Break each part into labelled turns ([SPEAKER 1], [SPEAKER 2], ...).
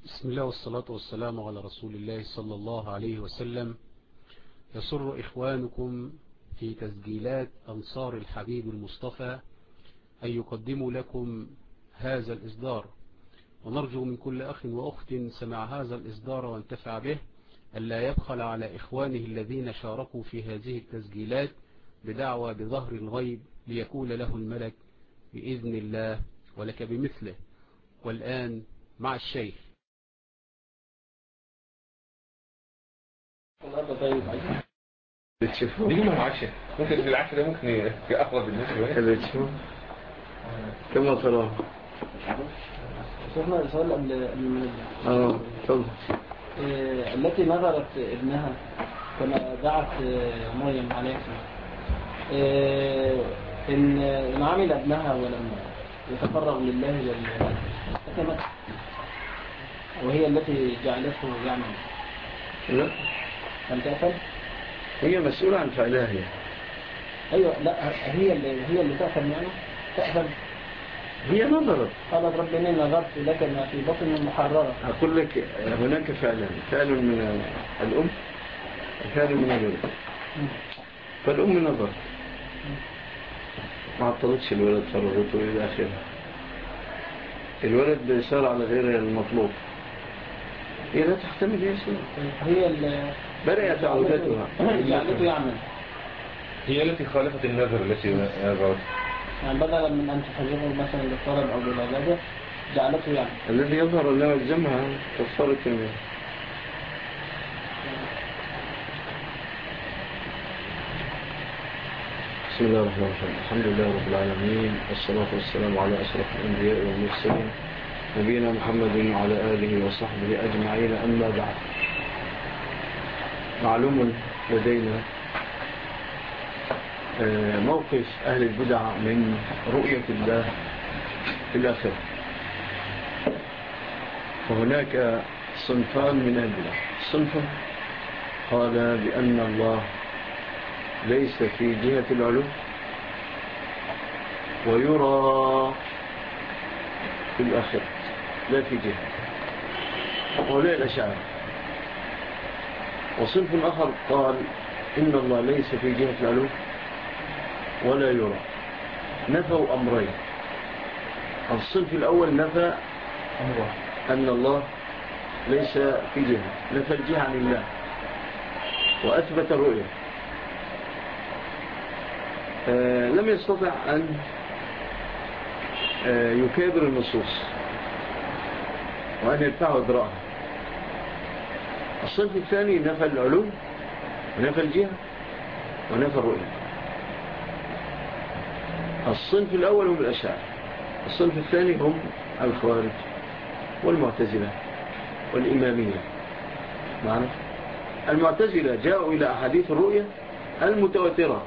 [SPEAKER 1] بسم الله والصلاة والسلام على رسول الله صلى الله عليه وسلم. يسر إخوانكم في تسجيلات أنصار الحبيب المصطفى أن يقدموا لكم هذا الإصدار، ونرجو من كل أخ وأخت سمع هذا الإصدار وانتفع به ألا يبخل على إخوانه الذين شاركوا في هذه التسجيلات بدعوى بظهر الغيب ليكون له الملك بإذن الله ولك بمثله. والآن مع الشيخ.
[SPEAKER 2] طيب بتشوفوا دي ما معكش ممكن بالعكس ده ممكن يقرب بالنسبه اللي تشوفوا كما ترى.
[SPEAKER 3] شفنا السؤال قبل ما
[SPEAKER 2] طب
[SPEAKER 3] التي نظرت ابنها كما دعت مريم عليه السلام إن عمل ابنها ولم يتفرغ لله والحكمة، وهي التي جعلته يعمل.
[SPEAKER 2] لا،
[SPEAKER 3] هل تأثم؟
[SPEAKER 2] هي مسؤولة عن فعلها هي.
[SPEAKER 3] أيوة، لا هي اللي تأثم يعني تأثم.
[SPEAKER 2] هي نظرت،
[SPEAKER 3] قالت رب إني نظرت لك ما في بطن محررة.
[SPEAKER 2] أقول لك هناك فعل من الأم وفعل من الولد. فالأم نظرت ما عطلتش الولد، فرغته إلى آخره. الولد سار على غير المطلوب، هي لا تحتمل يا سيدي.
[SPEAKER 3] هي اللي
[SPEAKER 2] بدأت عودتها
[SPEAKER 3] جعلته يعمل.
[SPEAKER 2] هي التي خالفت النذر التي نذرت،
[SPEAKER 3] يعني بدلا من أن تحرمه مثلا للطلب أو للعبادة جعلته يعمل.
[SPEAKER 2] الذي يظهر أنه يلزمها كفارة اليمين. بسم الله الرحمن الرحيم. الحمد لله رب العالمين، والصلاة والسلام على أشرف الأنبياء والمرسلين نبينا محمد وعلى آله وصحبه أجمعين. أما بعد، معلوم لدينا موقف أهل البدع من رؤية الله في الآخرة. فهناك صنفان من أهل البدع. صنف قال بأن الله ليس في جهة العلو ويرى في الآخرة لا في جهة، هؤلاء الأشاعرة. وصنف آخر قال إن الله ليس في جهة العلو ولا يرى. نفوا أمرين. الصنف الأول نفى أن الله ليس في جهة، نفى الجهة عن الله وأثبت الرؤية. لم يستطع أن يكابر النصوص وأن يدفع إدراءها. الصنف الثاني نفى العلو ونفى الجهة ونفى الرؤية. الصنف الأول هم الأشاعرة، الصنف الثاني هم الخوارج والمعتزلة والإمامية. معنى المعتزلة جاءوا إلى أحاديث الرؤية المتواترة: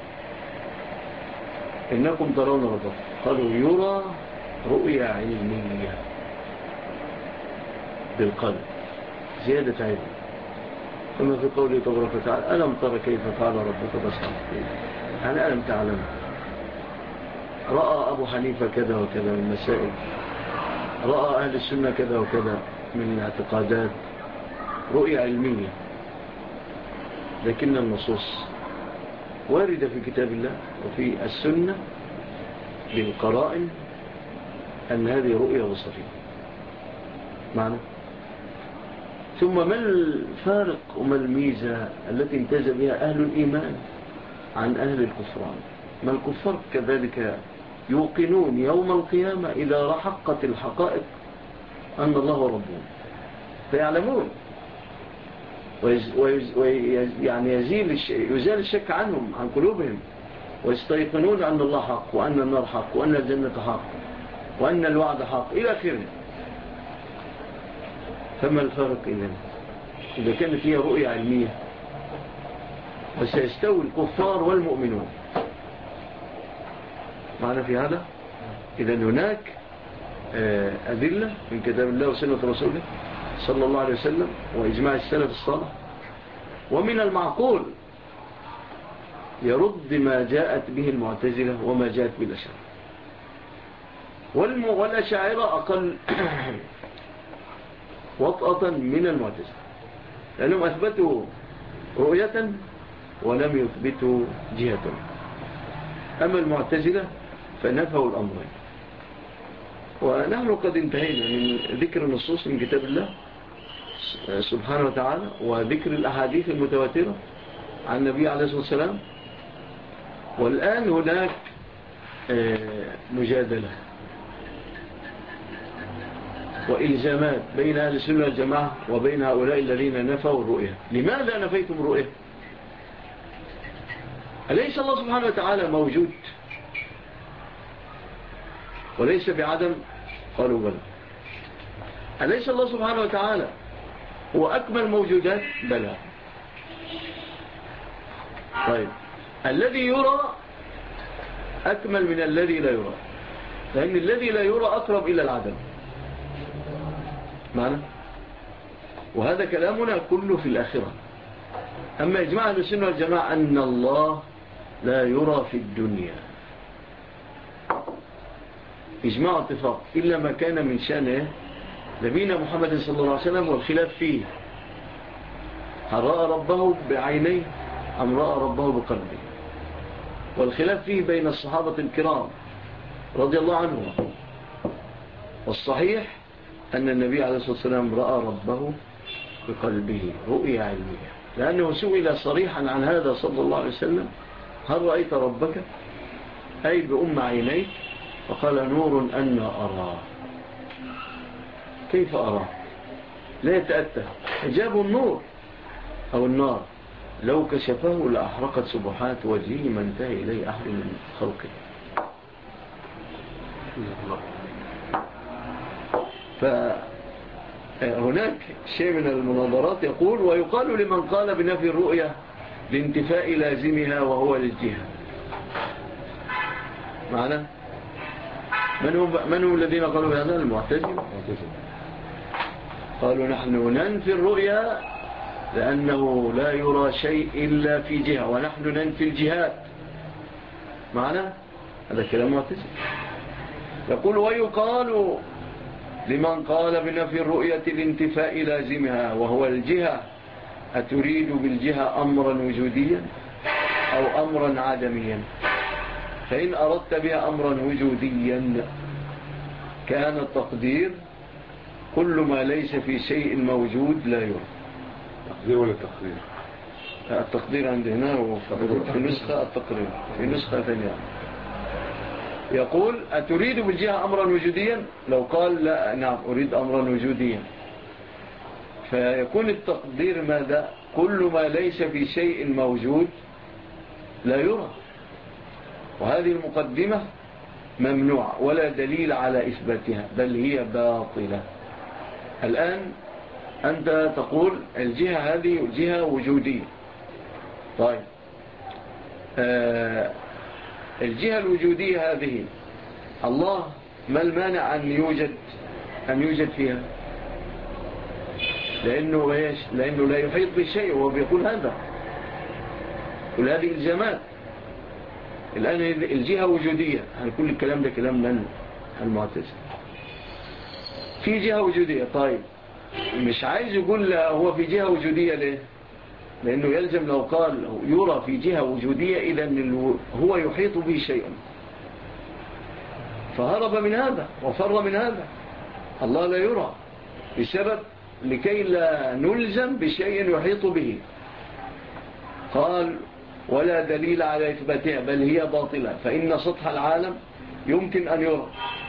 [SPEAKER 2] إنكم ترون ربكم. قالوا يرى رؤية علمية بالقلب، زيادة علم. كما في قوله تبارك وتعالى: ألم تر كيف فعل ربك بصرا، يعني ألم تعلم. رأى أبو حنيفة كذا وكذا من مسائل، رأى أهل السنة كذا وكذا من اعتقادات، رؤية علمية. لكن النصوص واردة في كتاب الله وفي السنة بالقرائن أن هذه رؤية بصرية. معنى ثم ما الفارق وما الميزة التي امتاز بها أهل الإيمان عن أهل الكفران؟ ما الكفار كذلك يوقنون يوم القيامة إذا رحقت الحقائق أن الله ربهم، فيعلمون يعني يزال الشك عنهم عن قلوبهم، ويستيقنون أن الله حق، وأن النار حق، وأن الجنة حق، وأن الوعد حق إلى آخره. فما الفرق إذا كانت هي رؤية علمية؟ وسيستوي الكفار والمؤمنون معنا في هذا. إذن هناك أدلة من كتاب الله وسنة رسوله صلى الله عليه وسلم وإجماع السلف الصالح، ومن المعقول يرد ما جاءت به المعتزلة وما جاءت به الأشاعرة. والأشاعرة أقل وطأة من المعتزلة، لأنهم أثبتوا رؤية ولم يثبتوا جهة. أما المعتزلة فنفوا الأمرين. ونحن قد انتهينا من ذكر النصوص من كتاب الله سبحانه وتعالى وذكر الأحاديث المتواترة عن النبي عليه الصلاة والسلام. والآن هناك مجادلة وإلزامات بين أهل السنة والجماعة وبين هؤلاء الذين نفوا الرؤية. لماذا نفيتم الرؤية؟ أليس الله سبحانه وتعالى موجود وليس بعدم؟ قالوا بلى. أليس الله سبحانه وتعالى هو أكمل موجودات؟ بلى. طيب الذي يرى أكمل من الذي لا يرى، لأن الذي لا يرى أقرب إلى العدم معنى. وهذا كلامنا كله في الآخرة. أما إجماع أهل السنة والجماعة أن الله لا يرى في الدنيا، إجماع اتفاق، إلا ما كان من شأن نبينا محمد صلى الله عليه وسلم، والخلاف فيه هل رأى ربه بعينيه أم رأى ربه بقلبه، والخلاف فيه بين الصحابة الكرام رضي الله عنهم. والصحيح أن النبي عليه الصلاة والسلام رأى ربه بقلبه رؤية علمية، لأنه سئل صريحا عن هذا صلى الله عليه وسلم: هل رأيت ربك؟ أي بأم عينيك؟ فقال: نور أنا أراه. كيف أراه؟ لا يتأتى. حجاب النور أو النار لو كشفه لأحرقت سبحات وجهه ما انتهى إليه أحد من خلقه. فهناك شيء من المناظرات يقول: ويقال لمن قال بنفي الرؤية لانتفاء لازمها وهو للجهة. معنى من هم الذين قالوا بهذا؟ المعتزلة. قالوا: نحن ننفي الرؤية لأنه لا يرى شيء إلا في جهة، ونحن ننفي الجهات. معنى هذا كلام معتزل. يقول: ويقال لمن قال بنفي الرؤية لانتفاء لازمها وهو الجهة: أتريد بالجهة أمرا وجوديا أو أمرا عدميا؟ فإن أردت بها أمرا وجوديا كان التقدير كل ما ليس في شيء موجود لا يرى.
[SPEAKER 4] تقدير ولا تقدير؟
[SPEAKER 2] التقدير عندنا وفي نسخة التقرير في نسخة ثانية. يقول: أتريد بالجهة أمرا وجوديا؟ لو قال لا نعم أريد أمرا وجوديا، فيكون التقدير ماذا؟ كل ما ليس في شيء موجود لا يرى. وهذه المقدمة ممنوعة ولا دليل على إثباتها، بل هي باطلة. الآن أنت تقول الجهة هذه جهة وجودية. طيب الجهة الوجودية هذه الله ما المانع أن يوجد فيها؟ لأنه لا يحيط بشيء، وهو بيقول هذا. كل هذه الجمال. الآن الجهة وجودية، يعني كل الكلام ده كلام من المعتزلة. في جهة وجودية. طيب مش عايز يقول هو في جهة وجودية ليه؟ لأنه يلزم لو قال يرى في جهة وجودية إذن هو يحيط به شيء، فهرب من هذا وفر من هذا. الله لا يرى بسبب لكي لا نلزم بشيء يحيط به. قال: ولا دليل على إثباتها بل هي باطلة، فإن سطح العالم يمكن أن يرى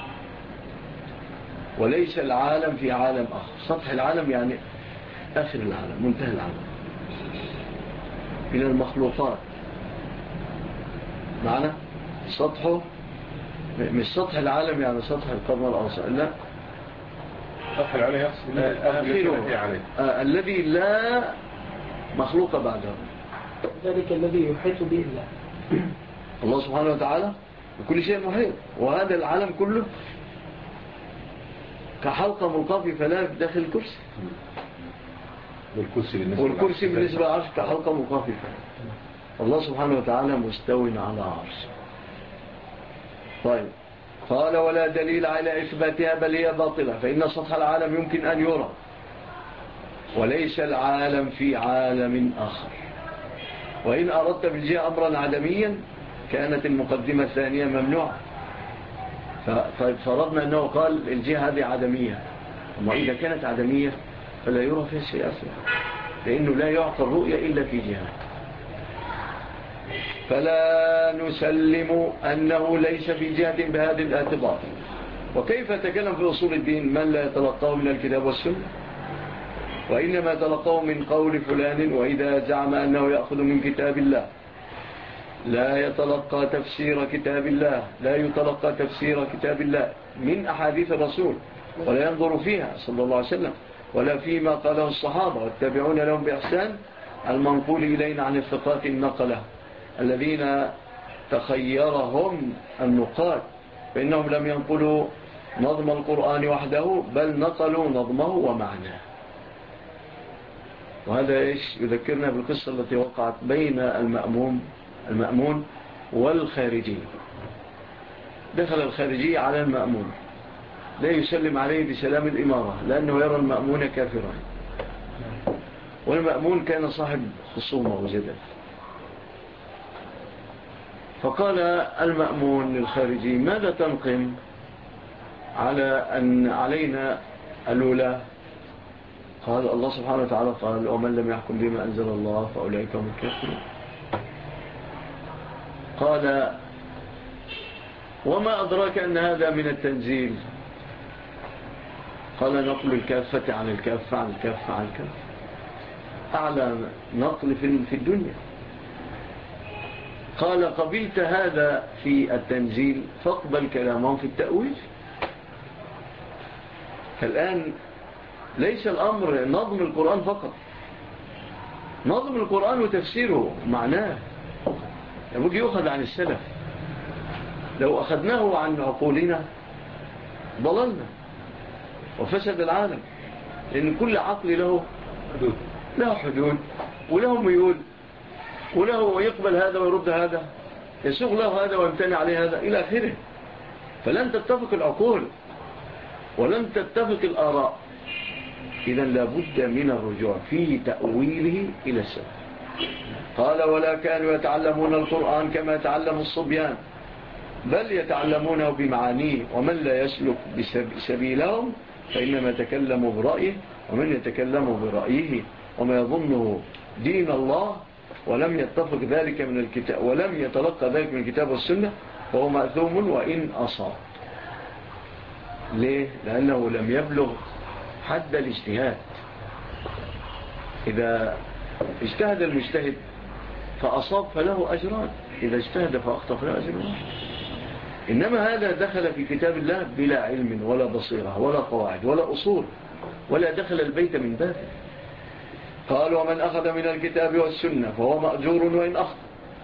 [SPEAKER 2] وليس العالم في عالم آخر. سطح العالم يعني آخر العالم، منتهى العالم من المخلوقات. معنى سطحه مش سطح العالم يعني سطح القمر الأوسط، لا،
[SPEAKER 4] سطح العالم يقصد
[SPEAKER 2] آخره الذي لا مخلوق بعده،
[SPEAKER 3] ذلك الذي يحيط به الله.
[SPEAKER 2] الله سبحانه وتعالى بكل شيء محيط. وهذا العالم كله كحلقة ملقاة في فلاة داخل الكرسي، والكرسي بالنسبة للعرش كحلقة ملقاة في فلاة. الله سبحانه وتعالى مستوٍ على عرش. طيب قال: ولا دليل على إثباتها بل هي باطلة، فإن سطح العالم يمكن أن يرى وليس العالم في عالم آخر. وإن أردت بالجهة أمرا عدميا كانت المقدمة الثانية ممنوعة. فرضنا أنه قال الجهة هذه عدمية، وإذا كانت عدمية فلا يرى فيها شيء أصلا، لأنه لا يعطى الرؤية إلا في جهة. فلا نسلم أنه ليس في جهة بهذا الاعتبار. وكيف تكلم في أصول الدين من لا يتلقاه من الكتاب والسنة، وإنما تلقاه من قول فلان. وإذا زعم أنه يأخذ من كتاب الله لا يتلقى تفسير كتاب الله، لا يتلقى تفسير كتاب الله من أحاديث الرسول، ولا ينظر فيها صلى الله عليه وسلم، ولا فيما قاله الصحابة والتابعون لهم بإحسان المنقول إلينا عن الثقات النقلة الذين تخيرهم النقاد، فإنهم لم ينقلوا نظم القرآن وحده، بل نقلوا نظمه ومعناه. وهذا يذكرنا بالقصة التي وقعت بين المأمون والخارجي. دخل الخارجي على المأمون لا يسلم عليه بسلام الإمارة، لأنه يرى المأمون كافرا، والمأمون كان صاحب خصومة وجدل. فقال المأمون للخارجي: ماذا تنقم على أن علينا الأولى؟ قال: الله سبحانه وتعالى قال: ومن لم يحكم بما أنزل الله فأولئك هم الكافرون. قال: وما أدراك أن هذا من التنزيل؟ قال: نقل الكافة عن الكافة عن الكافة عن الكافة، أعلى نقل في الدنيا. قال: قبلت هذا في التنزيل فاقبل كلامهم في التأويل. فالآن ليس الأمر نظم القرآن فقط، نظم القرآن وتفسيره معناه يقول يؤخذ عن السلف. لو أخذناه عن عقولنا ضللنا وفسد العالم، لأن كل عقل له حدود وله ميول، وله يقبل هذا ويرد هذا، يسوغ له هذا ويمتنع عليه هذا إلى آخره. فلن تتفق العقول ولن تتفق الآراء. إذن لابد من الرجوع في تأويله إلى السلف. قال: ولا كانوا يتعلمون القرآن كما يتعلم الصبيان، بل يتعلمونه بمعانيه، ومن لا يسلك سبيلهم فإنما يتكلم برأيه، ومن يتكلم برأيه وما يظنه دين الله ولم يتفق ذلك من الكتاب ولم يتلقى ذلك من الكتاب والسنة فهو مأثوم وإن أصاب. ليه؟ لأنه لم يبلغ حد الاجتهاد. إذا اجتهد المجتهد فأصاب فله أجران، إذا اجتهد فأخطأ فله أجران. إنما هذا دخل في كتاب الله بلا علم ولا بصيرة ولا قواعد ولا أصول، ولا دخل البيت من بابه. قال: ومن أخذ من الكتاب والسنة فهو مأجور وإن أخطأ،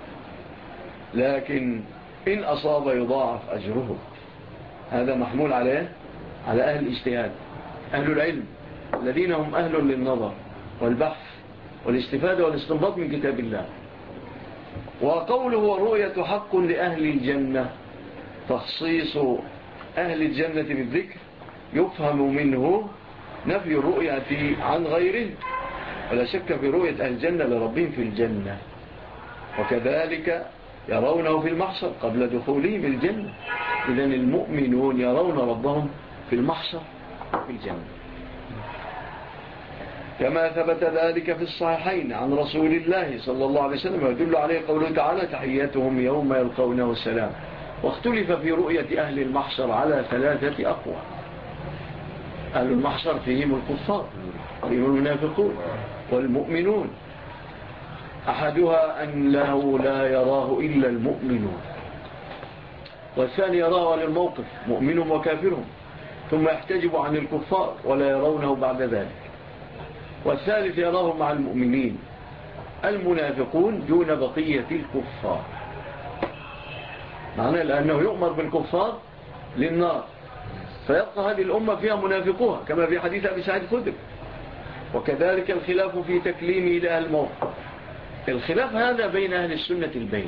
[SPEAKER 2] لكن إن أصاب يضاعف أجره. هذا محمول على أهل الاجتهاد، أهل العلم الذين هم أهل للنظر والبحث والاستفادة والاستنباط من كتاب الله. وقوله ورؤية حق لأهل الجنة، تخصيص أهل الجنة بالذكر يفهم منه نفي الرؤية عن غيره، ولا شك في رؤية أهل الجنة لربهم في الجنة، وكذلك يرونه في المحشر قبل دخولهم الجنة. إذن المؤمنون يرون ربهم في المحشر في الجنة، كما ثبت ذلك في الصحيحين عن رسول الله صلى الله عليه وسلم، ويدل عليه قوله تعالى: تحياتهم يوم يلقونه السلام. واختلف في رؤية أهل المحشر على 3 أقوى. أهل المحشر فيهم الكفار، فيهم المنافقون والمؤمنون. أحدها أن له لا يراه إلا المؤمنون، والثاني يراه على الموقف مؤمن وكافرهم، ثم يحتجب عن الكفار ولا يرونه بعد ذلك. والثالث يراه مع المؤمنين، المنافقون دون بقية الكفار، معناه لأنه يؤمر بالكفار للنار، فيبقى هذه الأمة فيها منافقوها كما في حديث أبي سعيد الخدري. وكذلك الخلاف في تكليمه لأهل الموقف. الخلاف هذا بين أهل السنة البين،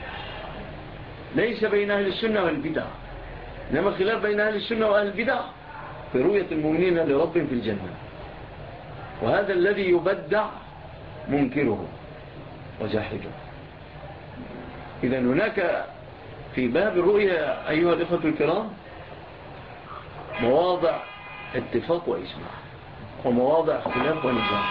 [SPEAKER 2] ليس بين أهل السنة والبدع، إنما الخلاف بين أهل السنة وأهل البدع في رؤية المؤمنين لربهم في الجنة. وهذا الذي يبدع منكره وجاحده. إذا هناك في باب الرؤية أيها الإخوة الكرام مواضع اتفاق وإجماع ومواضع اختلاف ونزاع.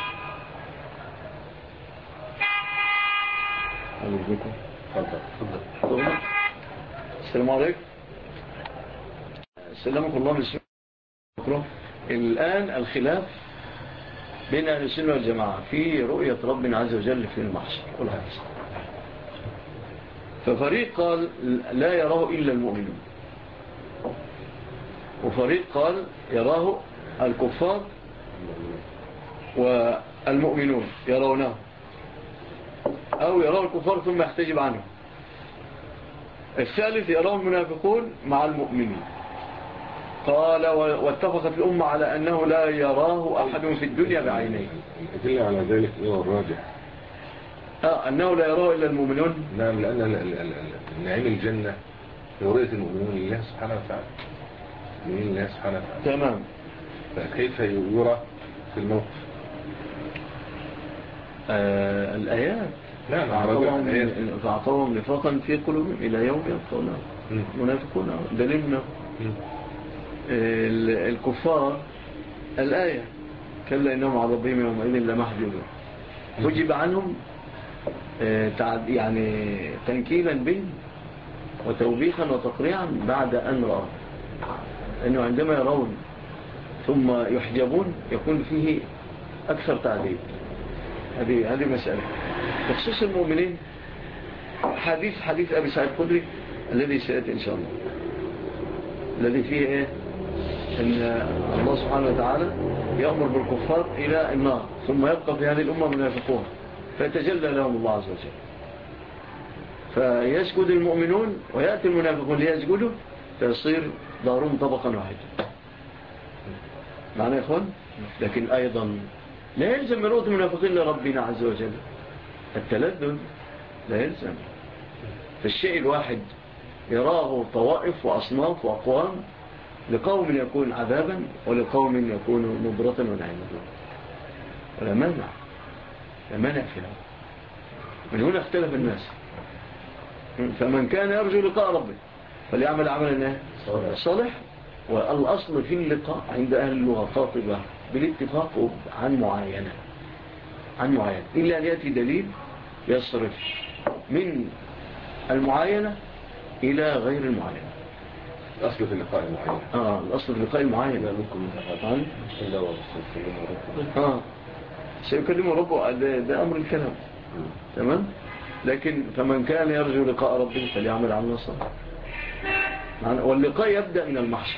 [SPEAKER 2] السلام عليكم. سلامكم الله من السلام. الآن الخلاف بين أهل السنة والجماعة في رؤية ربنا عز وجل في المحشر والحديث. ففريق قال لا يراه إلا المؤمنون، وفريق قال يراه الكفار والمؤمنون يرونه، أو يراه الكفار ثم يحتجب عنه. الثالث يراه المنافقون مع المؤمنين. قال واتفقت الأمة على أنه لا يراه أحد في الدنيا بعينيه.
[SPEAKER 4] يدل على ذلك إيه الراجح؟
[SPEAKER 2] أنه لا يراه إلا المؤمنون.
[SPEAKER 4] نعم، لأن نعيم الجنة في رؤية المؤمنون لله سبحانه وتعالى، لله سبحانه وتعالى.
[SPEAKER 2] تمام.
[SPEAKER 4] فكيف يرى في الموقف؟
[SPEAKER 2] الآيات
[SPEAKER 4] نعم،
[SPEAKER 2] فأعطوهم نفاقا في قلوبهم إلى يوم يلقونه منافقون دليلنا. الكفار الآية كلا إنهم على ربهم يومئذ لمحجوبون، حجب عنهم يعني تنكيلا به وتوبيخا وتقريعا بعد أن رأوا أنه عندما يرون ثم يحجبون يكون فيه أكثر تعذيب. هذه مسألة. بخصوص المؤمنين حديث أبي سعيد الخدري الذي سيأتي إن شاء الله، الذي فيه إيه؟ أن الله سبحانه وتعالى يأمر بالكفار إلى النار، ثم يبقى في هذه الأمة منافقون فيتجلى لهم الله عز وجل، فيسجد المؤمنون ويأتي المنافقون ليسجدوا فيصير دارهم طبقا واحدا. معنى يا إخوان؟ لكن أيضا لا يلزم من رؤية المنافقين لربنا عز وجل التلذذ، لا يلزم. فالشيء الواحد يراه طوائف وأصناف وأقوام، لقوم يكون عذابا ولقوم يكون نضرة ونعيما، ولا مانع، لا مانع فيها. من هنا اختلف الناس. فمن كان يرجو لقاء ربه فليعمل عملا صالح. والأصل في اللقاء عند أهل اللغة قاطبة بالاتفاق عن معاينة إلا أن يأتي دليل يصرف من المعاينة إلى غير المعاينة.
[SPEAKER 4] الأصل في اللقاء المعين.
[SPEAKER 2] الأصل في اللقاء المعين.
[SPEAKER 4] لا منكم متفقان إلا
[SPEAKER 2] سيكلم ربه. ده أمر الكلام. تمام. لكن فمن كان يرجو لقاء ربه فليعمل عملا صالحا. واللقاء يبدأ من المحشر،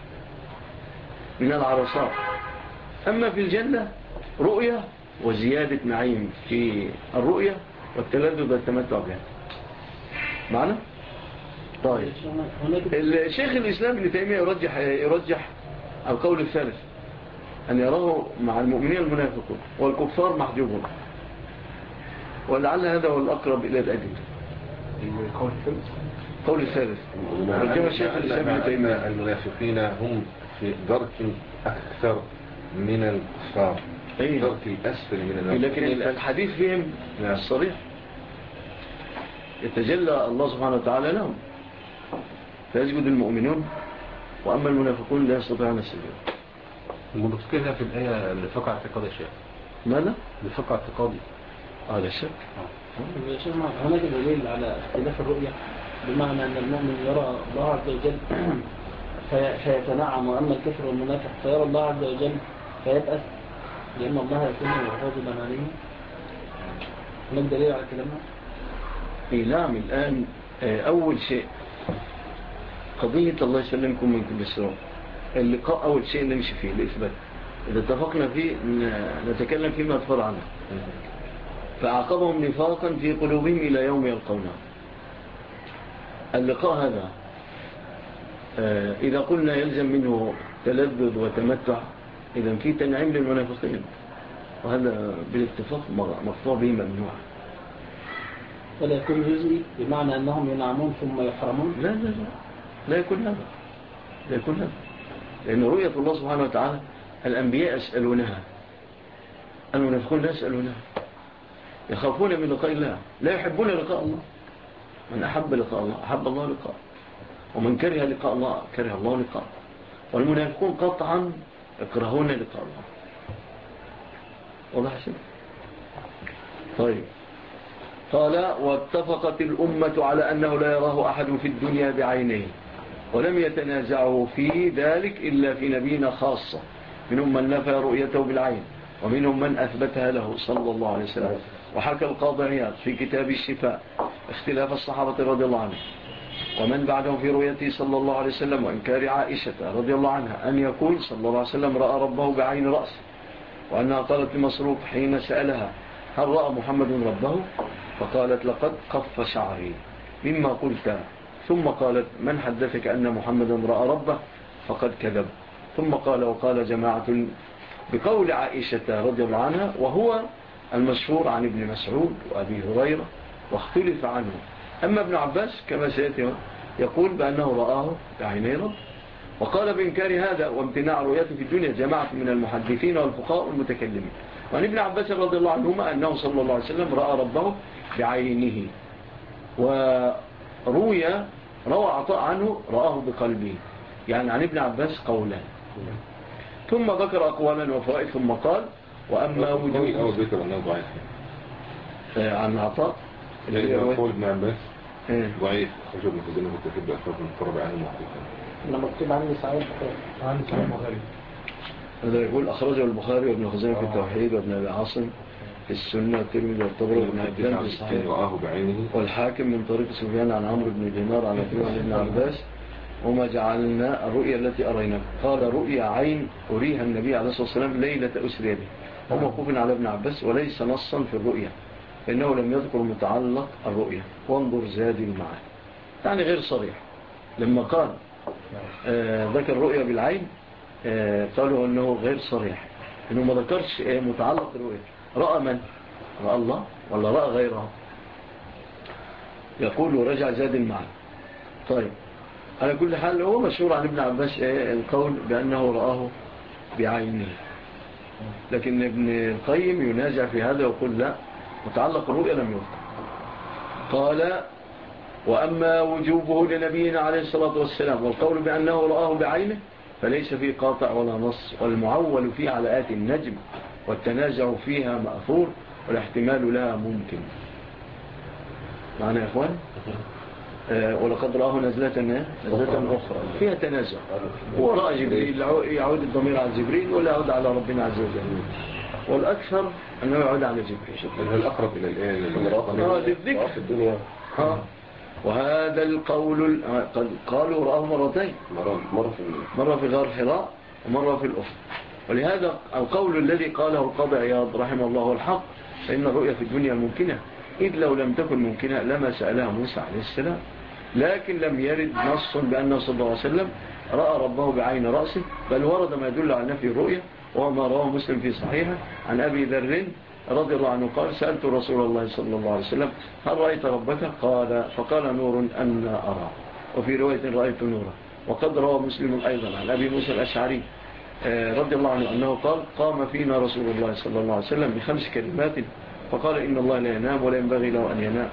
[SPEAKER 2] من العرصات. أما في الجنة رؤية وزيادة نعيم في الرؤية والتلذذ والتمتع بها. معنى؟ طيب. الشيخ الإسلام ابن تيمية يرجح القول الثالث، أن يراه مع المؤمنين المنافقون والكفار محجوبون، ولعل هذا هو الأقرب إلى الأدلة. القول الثالث رجح الشيخ الإسلام ابن تيمية
[SPEAKER 4] المنافقين هم في درك أكثر من الكفار، درك الأسفل من الكفار.
[SPEAKER 2] لكن الحديث فيهم الصريح يتجلى الله سبحانه وتعالى لهم فيسجد المؤمنون، وأما المنافقون لا يستطيعون السجود.
[SPEAKER 1] المنافقين في الآية نفاق اعتقادي يا شيخ.
[SPEAKER 2] ماذا؟
[SPEAKER 1] نفاق اعتقادي.
[SPEAKER 2] لا شك.
[SPEAKER 3] هناك دليل على اختلاف الرؤية، بمعنى أن المؤمن يرى الله عز وجل فيتنعم، وأما الكفر والمنافق فيرى الله عز وجل فيبأس لأن الله يكون غاضبا عليه. هناك دليل على كلامنا؟
[SPEAKER 2] نعم. الآن أول شيء قضية الله يسلمكم من كل سوء. اللقاء أول شيء نمشي فيه الإثبات، إذا اتفقنا فيه نتكلم فيما أتفر عنه. فأعقبهم نفاقا في قلوبهم إلى يوم يلقونه. اللقاء هذا إذا قلنا يلزم منه تلذذ وتمتع، إذا في تنعيم للمنافقين، وهذا بالاتفاق مقطوع به ممنوع.
[SPEAKER 3] ولا يكون جزئي بمعنى أنهم ينعمون ثم يحرمون؟
[SPEAKER 2] لا لا لا، لا يكون هذا، لا يكون هذا. لأن رؤية الله سبحانه وتعالى الأنبياء يسألونها المنافقون لا يسألونه، يخافون من لقاء الله، لا يحبون لقاء الله. من أحب لقاء الله أحب الله لقاء، ومن كره لقاء الله كره الله لقاء. والمنافقون قطعا يكرهون لقاء الله. واضح شيء؟ طيب، قال واتفقت الأمة على أنه لا يراه أحد في الدنيا بعينه، ولم يتنازعوا في ذلك إلا في نبينا خاصة، منهم من نفى رؤيته بالعين ومنهم من أثبتها له صلى الله عليه وسلم. وحكى القاضي عياض في كتاب الشفاء اختلاف الصحابة رضي الله عنهم ومن بعدهم في رؤيته صلى الله عليه وسلم، وإنكار عائشة رضي الله عنها أن يقول صلى الله عليه وسلم رأى ربه بعين رأسه، وأنها قالت لمسروق حين سألها هل رأى محمد ربه؟ فقالت لقد قف شعري مما قلت. ثم قالت من حدثك أن محمدا رأى ربه؟ فقد كذب. ثم قال وقال جماعة بقول عائشة رضي الله عنها، وهو المشهور عن ابن مسعود وأبي هريرة، واختلف عنه. أما ابن عباس كما سيأتي يقول بأنه رآه بعيني رب. وقال بإنكار هذا وامتناع رؤيته في الدنيا جماعة من المحدثين والفقهاء والمتكلمين. وعن ابن عباس رضي الله عنهما أنه صلى الله عليه وسلم رأى ربه بعينه. روى عطاء عنه رآه بقلبه، يعني عن ابن عباس قولا. ثم ذكر أقوالا وفوائد ثم قال وأما وجود
[SPEAKER 4] أول ذكر أنه ضعيف
[SPEAKER 2] عن عطاء
[SPEAKER 4] قول ابن عباس ضعيف، خرج ابن خزيمة بالتكتب بأسفاف المفرد عنه محدثا.
[SPEAKER 3] لما مكتوب عني سعيد البخاري
[SPEAKER 2] هذا يقول أخرجه البخاري وابن خزيمة في التوحيد وابن أبي عاصم في السنة والترمذي والطبري وابن حبان في الصحيح والحاكم من طريق سفيان عن عمرو بن دينار عن ابن عباس وما جعلنا الرؤيا التي أرينا. قال رؤيا عين أريها النبي عليه الصلاة والسلام ليلة أسري به، وموقوف على ابن عباس وليس نصا في الرؤيا فإنه لم يذكر متعلق الرؤيا. وانظر زاد المعاد، يعني غير صريح. لما قال ذكر الرؤيا بالعين قالوا أنه غير صريح، إنه ما ذكرش متعلق الرؤيا. رأى من؟ رأى الله ولا رأى غيره؟ يقول ورجع زاد المعاد. طيب، على كل حال هو مشهور عن ابن عباس القول بأنه رآه بعينه، لكن ابن القيم ينازع في هذا ويقول لا، متعلق الرؤيا لم يذكر. قال وأما وجوبه لنبينا عليه الصلاة والسلام والقول بأنه رآه بعينه فليس فيه قاطع ولا نص، والمعول فيه على آت النجم، والتنازع فيها مأثور، والاحتمال لها ممكن. معنا يا إخوان؟ ولقد رآه نزلة أخرى فيها تنازع. هو رأى جبريل، يعود الضمير على جبريل ولا يعود على ربنا عز وجل؟ والأكثر أنه يعود على جبريل.
[SPEAKER 4] هل الأقرب إلى الآية
[SPEAKER 2] للذكر في الدنيا. وهذا القول قد قالوا رآه مرتين، مرة في غار حراء ومرة في الأفق. ولهذا القول الذي قاله القاضي عياض رحمه الله الحق، فإن الرؤيا في الدنيا ممكنة، إذ لو لم تكن ممكنة لما سألها موسى عليه السلام. لكن لم يرد نص بأنه صلى الله عليه وسلم رأى ربه بعين رأسه، بل ورد ما يدل على نفي الرؤيا، وهو ما رواه مسلم في صحيحه عن أبي ذر رضي الله عنه قال سألت رسول الله صلى الله عليه وسلم هل رأيت ربك؟ فقال نور أن أرى. وفي رواية رأيت نورا. وقد روى مسلم أيضا عن أبي موسى الأشعري رضي الله عنه أنه قال قام فينا رسول الله صلى الله عليه وسلم ب5 كلمات فقال إن الله لا ينام ولا ينبغي له أن ينام،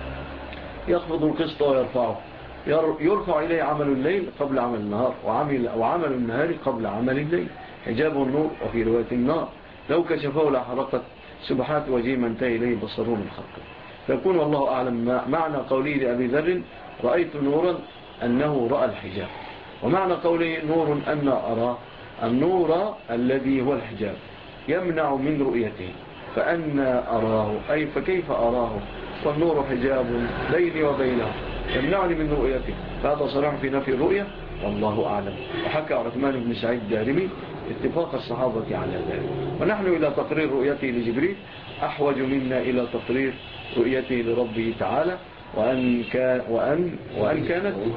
[SPEAKER 2] يخفض القسط ويرفعه، يرفع إليه عمل الليل قبل عمل النهار، وعمل النهار قبل عمل الليل، حجابه النور. وفي رواية النار لو كشفه لحرقت سبحات وجيه من انتهى إليه بصره من خلقه. فيكون والله أعلم معنى قوله لأبي ذر رأيت نورا أنه رأى الحجاب، ومعنى قوله نور أن أرى النور الذي هو الحجاب يمنع من رؤيته، فأنا أراه أي فكيف أراه والنور حجاب بيني وبينه يمنعني من رؤيته. فهذا صريح في نفي الرؤية والله أعلم. وحكى عثمان بن سعيد الدارمي اتفاق الصحابة على ذلك. ونحن إلى تقرير رؤيته لجبريل أحوج منا إلى تقرير رؤيته لربه تعالى. وإن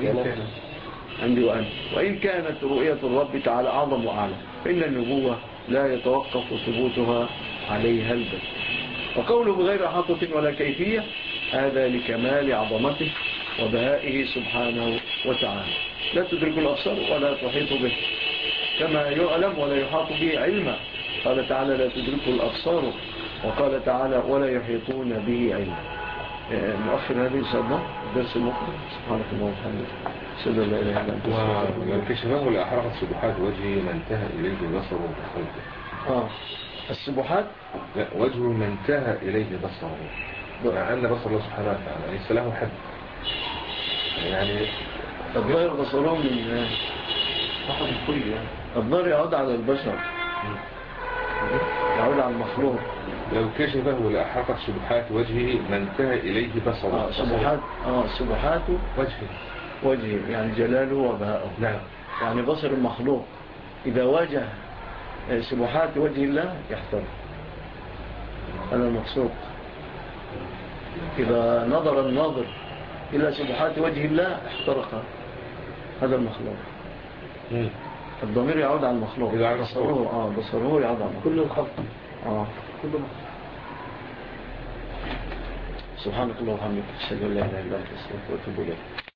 [SPEAKER 2] كانت رؤية الرب تعالى أعظم وأعلى، فإن النبوة لا يتوقف ثبوتها عليها البت. وقوله بغير حاطة ولا كيفية هذا لكمال عظمته وبهائه سبحانه وتعالى، لا تدرك الأبصار ولا تحيط به كما يعلم ولا يحاط به علما. قال تعالى لا تدركه الأبصار، وقال تعالى ولا يحيطون به علما. نؤخر هذه إن شاء الله الدرس المقبل. سبحانك اللهم وبحمدك أشهد أن لا إله إلا أنت
[SPEAKER 4] ومن كشفه لأحرقت سبحات وجهه ما انتهى إليه بصره بخلقه.
[SPEAKER 2] السبحات
[SPEAKER 4] لا، وجهه ما انتهى إليه بصره، مع أن بصر الله سبحانه وتعالى ليس له حد. يعني
[SPEAKER 2] الظاهر بصره من
[SPEAKER 3] فقط الكل يعني.
[SPEAKER 2] الظاهر يعود على البشر، يعود على المخلوق.
[SPEAKER 4] لو كشفه لأحرقت سبحات وجهه ما انتهى إليه بصره.
[SPEAKER 2] سبحات وجهه يعني جلاله وبهاءه.
[SPEAKER 4] نعم.
[SPEAKER 2] يعني بصر المخلوق إذا واجه سبحات وجه الله يحترق، هذا المقصود. إذا نظر الناظر إلى سبحات وجه الله احترق هذا المخلوق. الضمير يعود على المخلوق. بصره يعود على
[SPEAKER 3] كل الخلق.
[SPEAKER 2] كل مخلوق. سبحانك اللهم وبحمدك أشهد أن لا إله إلا أنت أستغفرك وأتوب إليك.